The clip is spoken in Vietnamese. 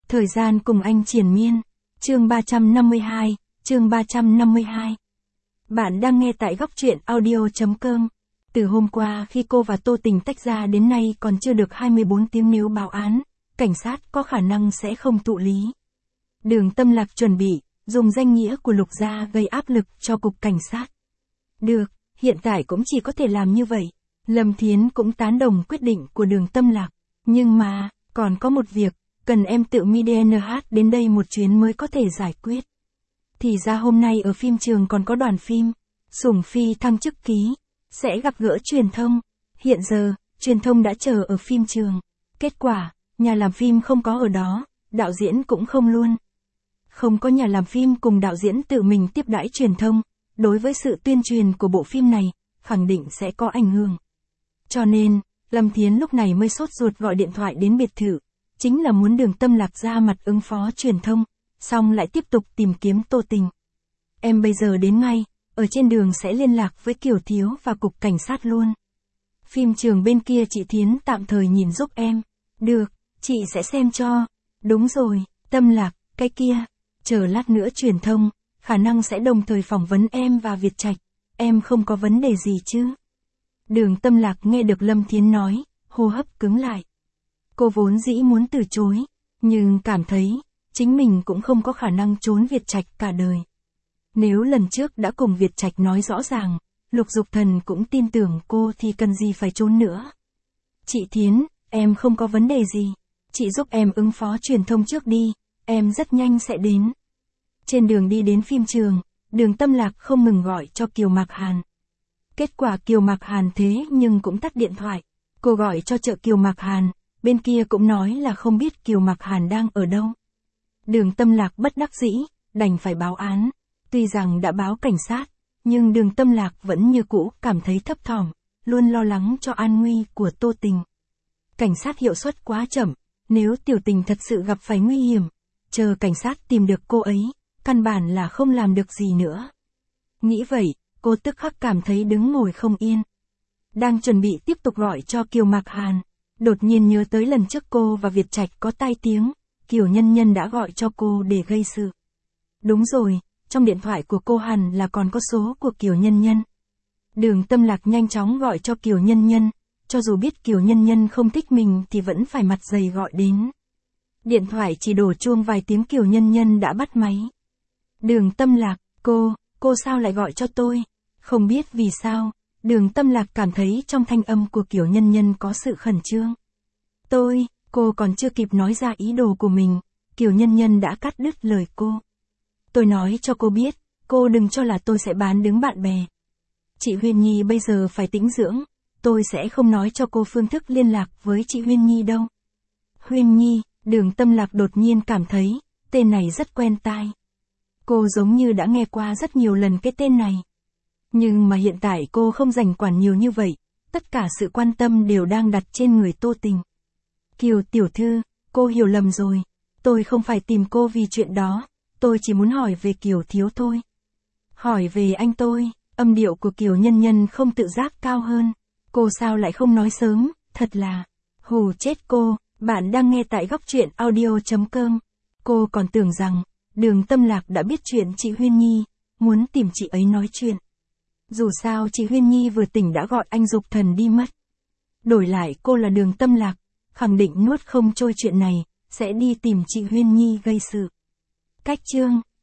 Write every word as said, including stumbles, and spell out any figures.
Thời gian cùng anh triền miên. Chương ba trăm năm mươi hai, chương ba trăm năm mươi hai. Bạn đang nghe tại góc truyện audio.com. Từ hôm qua khi cô và Tô Tình tách ra đến nay còn chưa được hai mươi bốn tiếng, nếu báo án, cảnh sát có khả năng sẽ không thụ lý. Đường Tâm Lạc chuẩn bị dùng danh nghĩa của Lục gia gây áp lực cho cục cảnh sát. Được, hiện tại cũng chỉ có thể làm như vậy. Lâm Thiến cũng tán đồng quyết định của Đường Tâm Lạc. Nhưng mà, còn có một việc, cần em tự mi đê en hát đến đây một chuyến mới có thể giải quyết. Thì ra hôm nay ở phim trường còn có đoàn phim, Sủng Phi thăng chức ký, sẽ gặp gỡ truyền thông. Hiện giờ, truyền thông đã chờ ở phim trường. Kết quả, nhà làm phim không có ở đó, đạo diễn cũng không luôn. Không có nhà làm phim cùng đạo diễn tự mình tiếp đãi truyền thông, đối với sự tuyên truyền của bộ phim này, khẳng định sẽ có ảnh hưởng. Cho nên, Lâm Thiến lúc này mới sốt ruột gọi điện thoại đến biệt thự, chính là muốn Đường Tâm Lạc ra mặt ứng phó truyền thông, xong lại tiếp tục tìm kiếm Tô Tình. Em bây giờ đến ngay, ở trên đường sẽ liên lạc với Kiều Thiếu và cục cảnh sát luôn. Phim trường bên kia chị Thiến tạm thời nhìn giúp em. Được, chị sẽ xem cho. Đúng rồi, Tâm Lạc, cái kia, chờ lát nữa truyền thông, khả năng sẽ đồng thời phỏng vấn em và Việt Trạch, em không có vấn đề gì chứ? Đường Tâm Lạc nghe được Lâm Thiến nói, hô hấp cứng lại. Cô vốn dĩ muốn từ chối, nhưng cảm thấy, chính mình cũng không có khả năng trốn Việt Trạch cả đời. Nếu lần trước đã cùng Việt Trạch nói rõ ràng, Lục Dục Thần cũng tin tưởng cô thì cần gì phải trốn nữa. Chị Thiến, em không có vấn đề gì. Chị giúp em ứng phó truyền thông trước đi, em rất nhanh sẽ đến. Trên đường đi đến phim trường, Đường Tâm Lạc không ngừng gọi cho Kiều Mạc Hàn. Kết quả Kiều Mạc Hàn thế nhưng cũng tắt điện thoại. Cô gọi cho trợ Kiều Mạc Hàn, bên kia cũng nói là không biết Kiều Mạc Hàn đang ở đâu. Đường Tâm Lạc bất đắc dĩ, đành phải báo án. Tuy rằng đã báo cảnh sát, nhưng Đường Tâm Lạc vẫn như cũ cảm thấy thấp thỏm, luôn lo lắng cho an nguy của Tô Tình. Cảnh sát hiệu suất quá chậm, nếu Tiểu Tình thật sự gặp phải nguy hiểm, chờ cảnh sát tìm được cô ấy, căn bản là không làm được gì nữa. Nghĩ vậy, cô tức khắc cảm thấy đứng ngồi không yên. Đang chuẩn bị tiếp tục gọi cho Kiều Mạc Hàn, đột nhiên nhớ tới lần trước cô và Việt Trạch có tai tiếng, Kiều Nhân Nhân đã gọi cho cô để gây sự. Đúng rồi, trong điện thoại của cô hẳn là còn có số của Kiều Nhân Nhân. Đường Tâm Lạc nhanh chóng gọi cho Kiều Nhân Nhân, cho dù biết Kiều Nhân Nhân không thích mình thì vẫn phải mặt dày gọi đến. Điện thoại chỉ đổ chuông vài tiếng Kiều Nhân Nhân đã bắt máy. Đường Tâm Lạc, cô, cô sao lại gọi cho tôi? Không biết vì sao, Đường Tâm Lạc cảm thấy trong thanh âm của Kiều Nhân Nhân có sự khẩn trương. Tôi, cô còn chưa kịp nói ra ý đồ của mình, Kiều Nhân Nhân đã cắt đứt lời cô. Tôi nói cho cô biết, cô đừng cho là tôi sẽ bán đứng bạn bè. Chị Huyên Nhi bây giờ phải tĩnh dưỡng, tôi sẽ không nói cho cô phương thức liên lạc với chị Huyên Nhi đâu. Huyên Nhi, Đường Tâm Lạc đột nhiên cảm thấy, tên này rất quen tai. Cô giống như đã nghe qua rất nhiều lần cái tên này. Nhưng mà hiện tại cô không dành quản nhiều như vậy, tất cả sự quan tâm đều đang đặt trên người Tô Tình. Kiều tiểu thư, cô hiểu lầm rồi, tôi không phải tìm cô vì chuyện đó, tôi chỉ muốn hỏi về Kiều Thiếu thôi. Hỏi về anh tôi, âm điệu của Kiều Nhân Nhân không tự giác cao hơn, cô sao lại không nói sớm, thật là, hù chết cô. Bạn đang nghe tại góc truyện audio.com. Cô còn tưởng rằng, Đường Tâm Lạc đã biết chuyện chị Huyên Nhi, muốn tìm chị ấy nói chuyện. Dù sao chị Huyên Nhi vừa tỉnh đã gọi anh Dục Thần đi mất. Đổi lại cô là Đường Tâm Lạc, khẳng định nuốt không trôi chuyện này, sẽ đi tìm chị Huyên Nhi gây sự. Cách chương